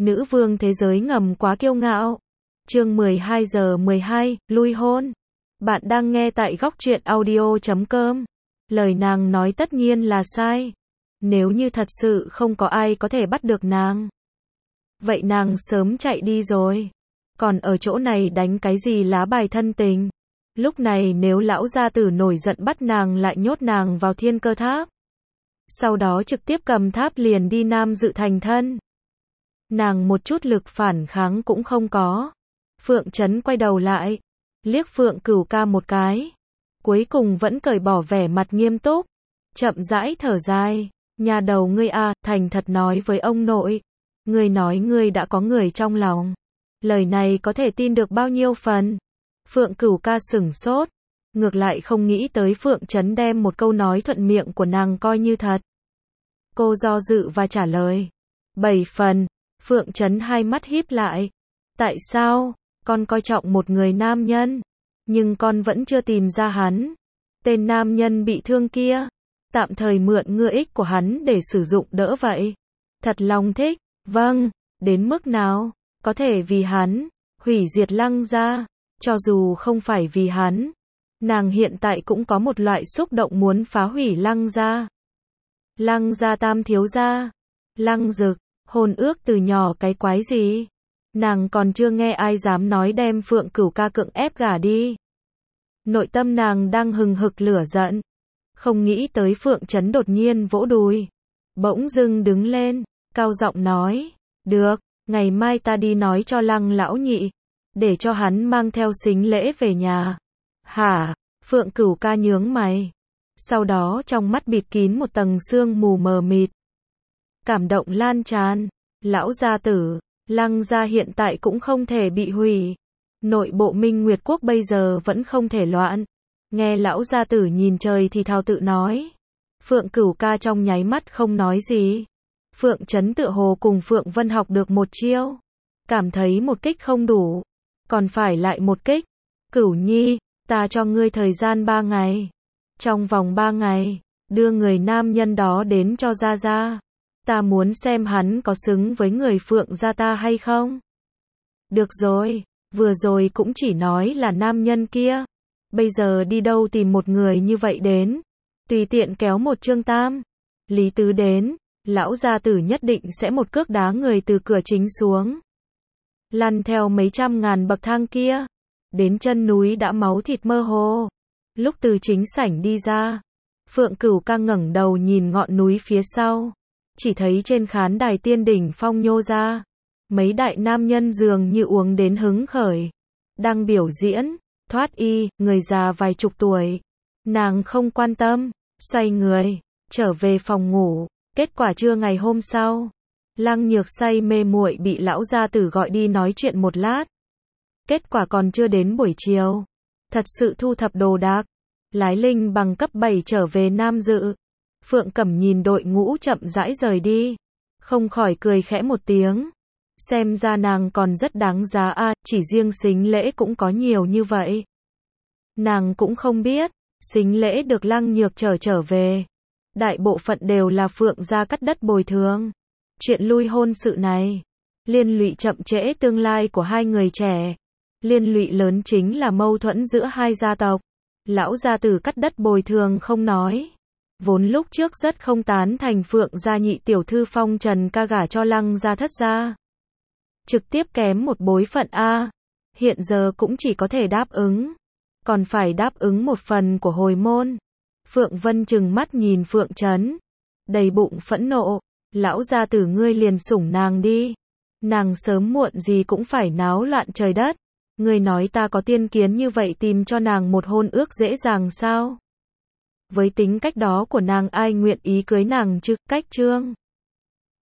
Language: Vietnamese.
Nữ vương thế giới ngầm quá kiêu ngạo. Chương 12 giờ 12, lui hôn. Bạn đang nghe tại góc truyện audio.com. Lời nàng nói tất nhiên là sai. Nếu như thật sự không có ai có thể bắt được nàng, vậy nàng sớm chạy đi rồi. Còn ở chỗ này đánh cái gì lá bài thân tình. Lúc này nếu lão gia tử nổi giận bắt nàng lại nhốt nàng vào thiên cơ tháp. Sau đó trực tiếp cầm tháp liền đi Nam Dự thành thân. Nàng một chút lực phản kháng cũng không có. Phượng Trấn quay đầu lại, liếc Phượng Cửu Ca một cái. Cuối cùng vẫn cởi bỏ vẻ mặt nghiêm túc, chậm rãi thở dài. Nhà đầu ngươi à, thành thật nói với ông nội. Ngươi nói ngươi đã có người trong lòng. Lời này có thể tin được bao nhiêu phần? Phượng Cửu Ca sửng sốt. Ngược lại không nghĩ tới Phượng Trấn đem một câu nói thuận miệng của nàng coi như thật. Cô do dự và trả lời. 7 phần. Phượng Trấn hai mắt híp lại. Tại sao? Con coi trọng một người nam nhân. Nhưng con vẫn chưa tìm ra hắn. Tên nam nhân bị thương kia. Tạm thời mượn ngựa ích của hắn để sử dụng đỡ vậy. Thật lòng thích. Vâng. Đến mức nào? Có thể vì hắn hủy diệt Lăng gia. Cho dù không phải vì hắn, nàng hiện tại cũng có một loại xúc động muốn phá hủy Lăng gia. Lăng gia tam thiếu gia. Lăng Dực. Hôn ước từ nhỏ cái quái gì? Nàng còn chưa nghe ai dám nói đem Phượng Cửu Ca cưỡng ép gả đi. Nội tâm nàng đang hừng hực lửa giận. Không nghĩ tới Phượng Trấn đột nhiên vỗ đùi. Bỗng dưng đứng lên, cao giọng nói. Được, ngày mai ta đi nói cho Lăng lão nhị. Để cho hắn mang theo sính lễ về nhà. Hả? Phượng Cửu Ca nhướng mày. Sau đó trong mắt bịt kín một tầng sương mù mờ mịt. Cảm động lan tràn. Lão gia tử, Lăng gia hiện tại cũng không thể bị hủy. Nội bộ Minh Nguyệt Quốc bây giờ vẫn không thể loạn. Nghe lão gia tử nhìn trời thì thào tự nói. Phượng Cửu Ca trong nháy mắt không nói gì. Phượng Trấn tựa hồ cùng Phượng Vân học được một chiêu. Cảm thấy một kích không đủ. Còn phải lại một kích. Cửu Nhi, ta cho ngươi thời gian 3 ngày. Trong vòng 3 ngày, đưa người nam nhân đó đến cho gia gia. Ta muốn xem hắn có xứng với người Phượng gia ta hay không. Được rồi, vừa rồi cũng chỉ nói là nam nhân kia. Bây giờ đi đâu tìm một người như vậy đến. Tùy tiện kéo một Trương Tam, Lý Tứ đến. Lão gia tử nhất định sẽ một cước đá người từ cửa chính xuống. Lăn theo mấy trăm ngàn bậc thang kia. Đến chân núi đã máu thịt mơ hồ. Lúc từ chính sảnh đi ra, Phượng Cửu Ca ngẩng đầu nhìn ngọn núi phía sau. Chỉ thấy trên khán đài tiên đỉnh phong nhô ra. Mấy đại nam nhân dường như uống đến hứng khởi. Đang biểu diễn, thoát y, người già vài chục tuổi. Nàng không quan tâm, xoay người, trở về phòng ngủ. Kết quả trưa ngày hôm sau, Lăng Nhược say mê muội bị lão gia tử gọi đi nói chuyện một lát. Kết quả còn chưa đến buổi chiều. Thật sự thu thập đồ đạc. Lái linh bằng cấp 7 trở về Nam Dự. Phượng Cẩm nhìn đội ngũ chậm rãi rời đi. Không khỏi cười khẽ một tiếng. Xem ra nàng còn rất đáng giá a, chỉ riêng sính lễ cũng có nhiều như vậy. Nàng cũng không biết, sính lễ được Lăng Nhược trở về. Đại bộ phận đều là Phượng gia cắt đất bồi thường. Chuyện lui hôn sự này, liên lụy chậm trễ tương lai của hai người trẻ. Liên lụy lớn chính là mâu thuẫn giữa hai gia tộc. Lão gia tử cắt đất bồi thường không nói. Vốn lúc trước rất không tán thành Phượng gia nhị tiểu thư Phong Trần ca gả cho Lăng gia thất gia. Trực tiếp kém một bối phận a. Hiện giờ cũng chỉ có thể đáp ứng. Còn phải đáp ứng một phần của hồi môn. Phượng Vân trừng mắt nhìn Phượng Trấn. Đầy bụng phẫn nộ. Lão gia tử ngươi liền sủng nàng đi. Nàng sớm muộn gì cũng phải náo loạn trời đất. Ngươi nói ta có tiên kiến như vậy tìm cho nàng một hôn ước dễ dàng sao? Với tính cách đó của nàng ai nguyện ý cưới nàng chứ? Cách Trương